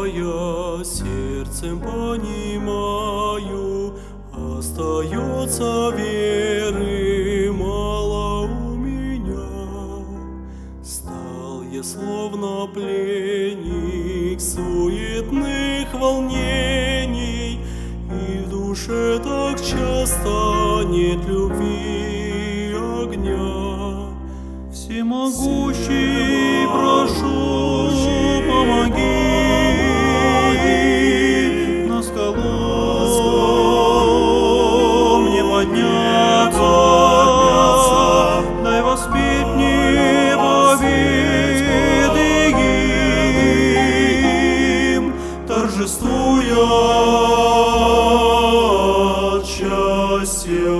я сердцем понимаю, остается веры мало у меня. Стал я словно пленник суетных волнений, и в душе так часто нет любви огня. Всемогущий, прошу, помоги на скалу мне подняться, дай воспеть непобедим, торжествуя от счастья.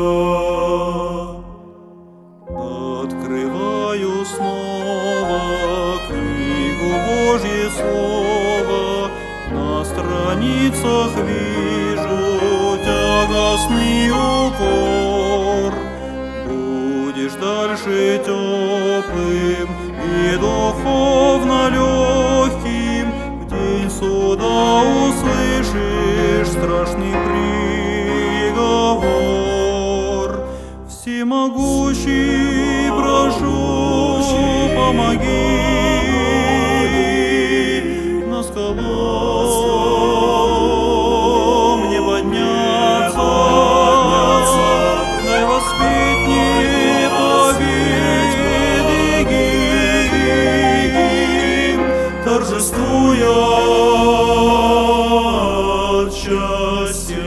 Открываю снова книгу Божье Слово, на страницах вижу тягостный укор. Будешь дальше теплым и духовно легким, в день суда услышишь страшный приговор. Всемогущий, прошу, помоги на скалу мне подняться, дай воспеть непобедим, торжествуя от счастья.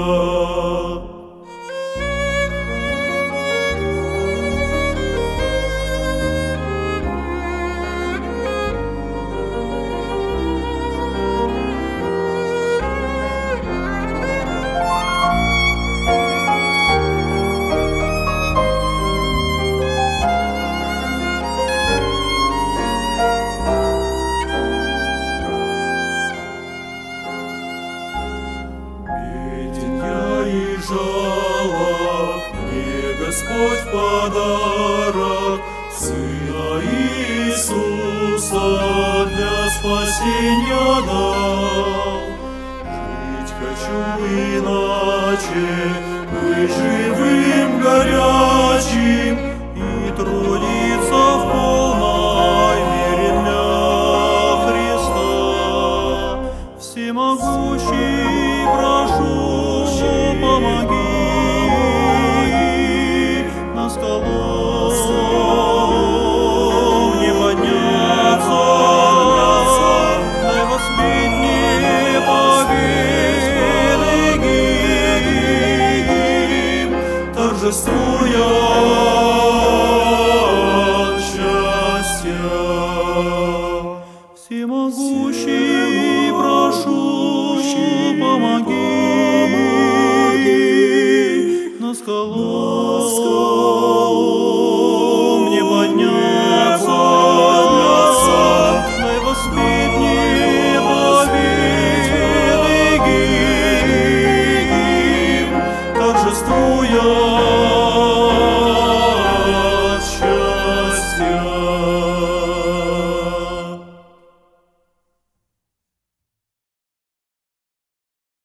Жалок мне Господь в подарок Сына Иисуса для спасения дал. Жить хочу иначе, быть живым, горячим и трудиться в полной мере для Христа. Всемогущий, прошу, помоги на скалу мне подняться, дай воспеть непобедим, торжествуя от счастья. Всемогущий, прошу, помоги на скалу мне подняться, дай воспеть непобедим, торжествуя